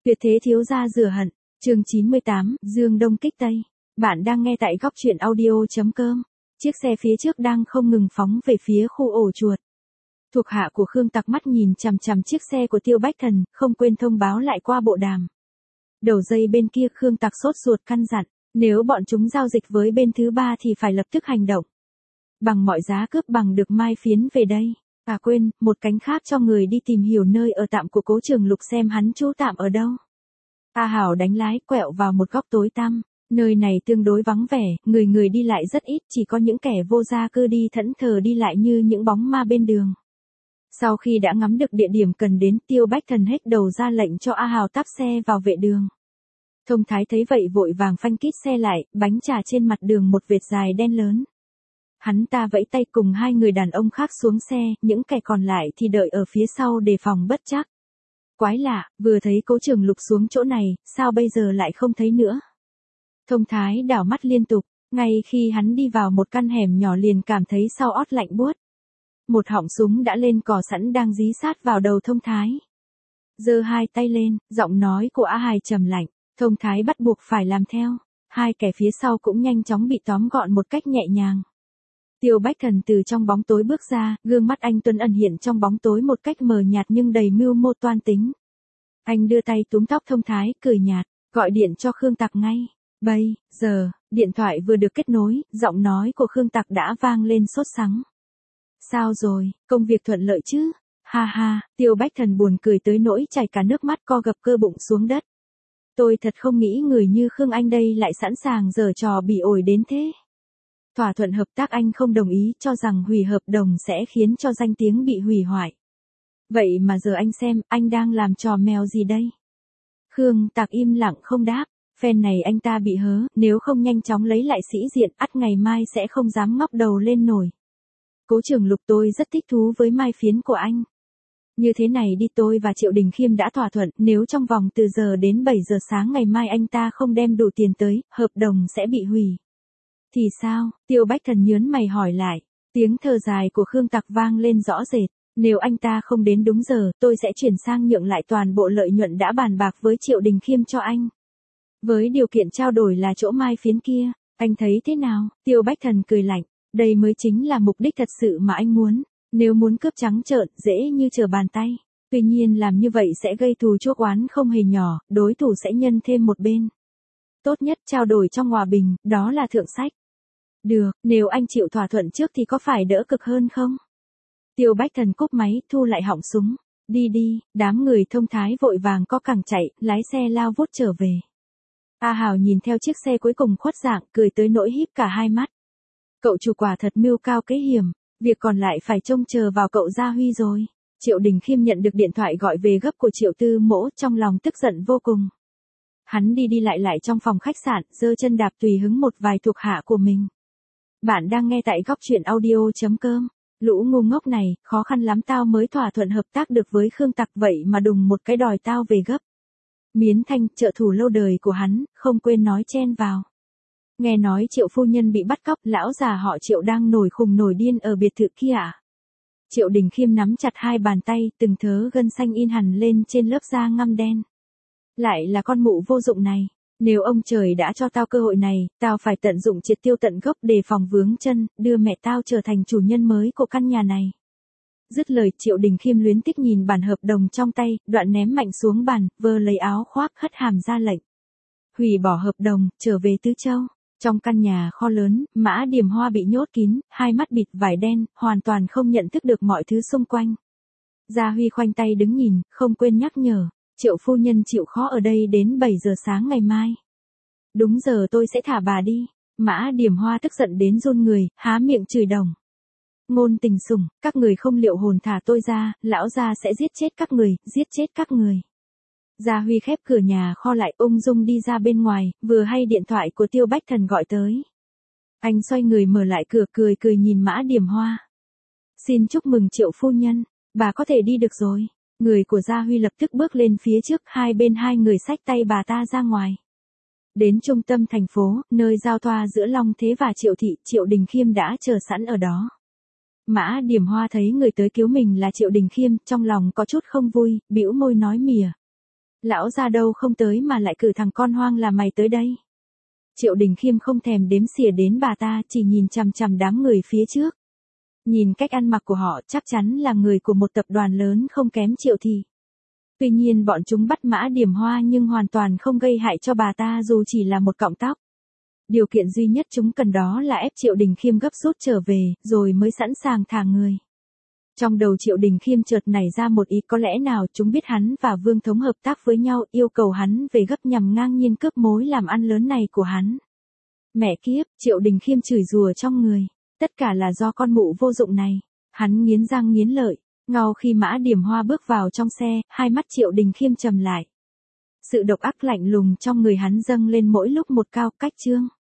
Tuyệt thế thiếu gia rửa hận, chương 98, Dương Đông kích Tây. Bạn đang nghe tại góc truyện audio.com. Chiếc xe phía trước đang không ngừng phóng về phía khu ổ chuột. Thuộc hạ của Khương Tặc mắt nhìn chằm chằm chiếc xe của Tiêu Bách Thần, không quên thông báo lại qua bộ đàm. Đầu dây bên kia Khương Tặc sốt ruột căn dặn, nếu bọn chúng giao dịch với bên thứ ba thì phải lập tức hành động. Bằng mọi giá cướp bằng được Mai Phiến về đây. À quên, một cánh khác cho người đi tìm hiểu nơi ở tạm của Cố Trường Lục xem hắn trú tạm ở đâu. A Hảo đánh lái quẹo vào một góc tối tăm, nơi này tương đối vắng vẻ, người đi lại rất ít, chỉ có những kẻ vô gia cư đi thẫn thờ đi lại như những bóng ma bên đường. Sau khi đã ngắm được địa điểm cần đến, Tiêu Bách Thần hét đầu ra lệnh cho A Hảo táp xe vào vệ đường. Thông Thái thấy vậy vội vàng phanh kít xe lại, bánh trà trên mặt đường một vệt dài đen lớn. Hắn ta vẫy tay cùng hai người đàn ông khác xuống xe, những kẻ còn lại thì đợi ở phía sau đề phòng bất trắc. Quái lạ, vừa thấy Cố Trường Lục xuống chỗ này, sao bây giờ lại không thấy nữa? Thông Thái đảo mắt liên tục, ngay khi hắn đi vào một căn hẻm nhỏ liền cảm thấy sau ót lạnh buốt. Một họng súng đã lên cò sẵn đang dí sát vào đầu Thông Thái. Giơ hai tay lên, giọng nói của A Hải trầm lạnh, Thông Thái bắt buộc phải làm theo. Hai kẻ phía sau cũng nhanh chóng bị tóm gọn một cách nhẹ nhàng. Tiêu Bách Thần từ trong bóng tối bước ra, gương mắt anh tuấn ẩn hiện trong bóng tối một cách mờ nhạt nhưng đầy mưu mô toan tính. Anh đưa tay túm tóc Thông Thái, cười nhạt, gọi điện cho Khương Tặc ngay. Bây giờ, điện thoại vừa được kết nối, giọng nói của Khương Tặc đã vang lên sốt sắng. Sao rồi, công việc thuận lợi chứ? Ha ha, Tiêu Bách Thần buồn cười tới nỗi chảy cả nước mắt, co gập cơ bụng xuống đất. Tôi thật không nghĩ người như Khương Anh đây lại sẵn sàng giở trò bị ổi đến thế. Thỏa thuận hợp tác anh không đồng ý, cho rằng hủy hợp đồng sẽ khiến cho danh tiếng bị hủy hoại. Vậy mà giờ anh xem, anh đang làm trò mèo gì đây? Khương Tặc im lặng không đáp, phen này anh ta bị hớ, nếu không nhanh chóng lấy lại sĩ diện, ắt ngày mai sẽ không dám ngóc đầu lên nổi. Cố Trường Lục, tôi rất thích thú với Mai Phiến của anh. Như thế này đi, tôi và Triệu Đình Khiêm đã thỏa thuận, nếu trong vòng từ giờ đến 7 giờ sáng ngày mai anh ta không đem đủ tiền tới, hợp đồng sẽ bị hủy. Thì sao? Tiêu Bách Thần nhớn mày hỏi lại. Tiếng thở dài của Khương Tặc vang lên rõ rệt. Nếu anh ta không đến đúng giờ, tôi sẽ chuyển sang nhượng lại toàn bộ lợi nhuận đã bàn bạc với Triệu Đình Khiêm cho anh. Với điều kiện trao đổi là chỗ Mai Phiến kia, anh thấy thế nào? Tiêu Bách Thần cười lạnh. Đây mới chính là mục đích thật sự mà anh muốn. Nếu muốn cướp trắng trợn, dễ như trở bàn tay. Tuy nhiên làm như vậy sẽ gây thù chuốc oán không hề nhỏ, đối thủ sẽ nhân thêm một bên. Tốt nhất trao đổi trong hòa bình, đó là thượng sách. Được, nếu anh chịu thỏa thuận trước thì có phải đỡ cực hơn không? Tiêu Bách Thần cúp máy, thu lại họng súng. Đi đi, đám người Thông Thái vội vàng co cẳng chạy, lái xe lao vút trở về. A Hảo nhìn theo chiếc xe cuối cùng khuất dạng, cười tới nỗi híp cả hai mắt. Cậu chủ quả thật mưu cao kế hiểm, việc còn lại phải trông chờ vào cậu Gia Huy rồi. Triệu Đình Khiêm nhận được điện thoại gọi về gấp của Triệu Tư Mỗ, trong lòng tức giận vô cùng. Hắn đi lại trong phòng khách sạn, giơ chân đạp tùy hứng một vài thuộc hạ của mình. Bạn đang nghe tại góc truyện audio.com. Lũ ngu ngốc này, khó khăn lắm tao mới thỏa thuận hợp tác được với Khương Tặc, vậy mà đùng một cái đòi tao về gấp. Miến Thanh, trợ thủ lâu đời của hắn, không quên nói chen vào. Nghe nói Triệu phu nhân bị bắt cóc, lão già họ Triệu đang nổi khùng nổi điên ở biệt thự kia à? Triệu Đình Khiêm nắm chặt hai bàn tay, từng thớ gân xanh in hẳn lên trên lớp da ngăm đen. Lại là con mụ vô dụng này. Nếu ông trời đã cho tao cơ hội này, tao phải tận dụng triệt tiêu tận gốc để phòng vướng chân, đưa mẹ tao trở thành chủ nhân mới của căn nhà này. Dứt lời, Triệu Đình Khiêm luyến tiếc nhìn bản hợp đồng trong tay, đoạn ném mạnh xuống bàn, vơ lấy áo khoác hất hàm ra lệnh. Hủy bỏ hợp đồng, trở về Tứ Châu. Trong căn nhà kho lớn, Mã Điềm Hoa bị nhốt kín, hai mắt bịt vải đen, hoàn toàn không nhận thức được mọi thứ xung quanh. Gia Huy khoanh tay đứng nhìn, không quên nhắc nhở. Triệu phu nhân chịu khó ở đây đến 7 giờ sáng ngày mai. Đúng giờ tôi sẽ thả bà đi. Mã Điềm Hoa tức giận đến run người, há miệng chửi đồng. Ngôn Tình Sủng, các người không liệu hồn thả tôi ra, lão gia sẽ giết chết các người, giết chết các người. Gia Huy khép cửa nhà kho lại, ung dung đi ra bên ngoài, vừa hay điện thoại của Tiêu Bách Thần gọi tới. Anh xoay người mở lại cửa, cười nhìn Mã Điềm Hoa. Xin chúc mừng Triệu phu nhân, bà có thể đi được rồi. Người của Gia Huy lập tức bước lên phía trước, hai bên hai người xách tay bà ta ra ngoài. Đến trung tâm thành phố, nơi giao thoa giữa Long Thế và Triệu Thị, Triệu Đình Khiêm đã chờ sẵn ở đó. Mã Điềm Hoa thấy người tới cứu mình là Triệu Đình Khiêm, trong lòng có chút không vui, bĩu môi nói mỉa. Lão gia đâu không tới mà lại cử thằng con hoang là mày tới đây. Triệu Đình Khiêm không thèm đếm xỉa đến bà ta, chỉ nhìn chằm chằm đám người phía trước. Nhìn cách ăn mặc của họ chắc chắn là người của một tập đoàn lớn không kém Triệu Thị. Tuy nhiên bọn chúng bắt Mã Điểm Hoa nhưng hoàn toàn không gây hại cho bà ta dù chỉ là một cọng tóc. Điều kiện duy nhất chúng cần đó là ép Triệu Đình Khiêm gấp rút trở về, rồi mới sẵn sàng thả người. Trong đầu Triệu Đình Khiêm chợt nảy ra một ý, có lẽ nào chúng biết hắn và Vương Thống hợp tác với nhau, yêu cầu hắn về gấp nhằm ngang nhiên cướp mối làm ăn lớn này của hắn. Mẹ kiếp, Triệu Đình Khiêm chửi rủa trong người. Tất cả là do con mụ vô dụng này. Hắn nghiến răng nghiến lợi. Ngau khi Mã Điểm Hoa bước vào trong xe, hai mắt Triệu Đình Khiêm trầm lại. Sự độc ác lạnh lùng trong người hắn dâng lên mỗi lúc một cao cách trương.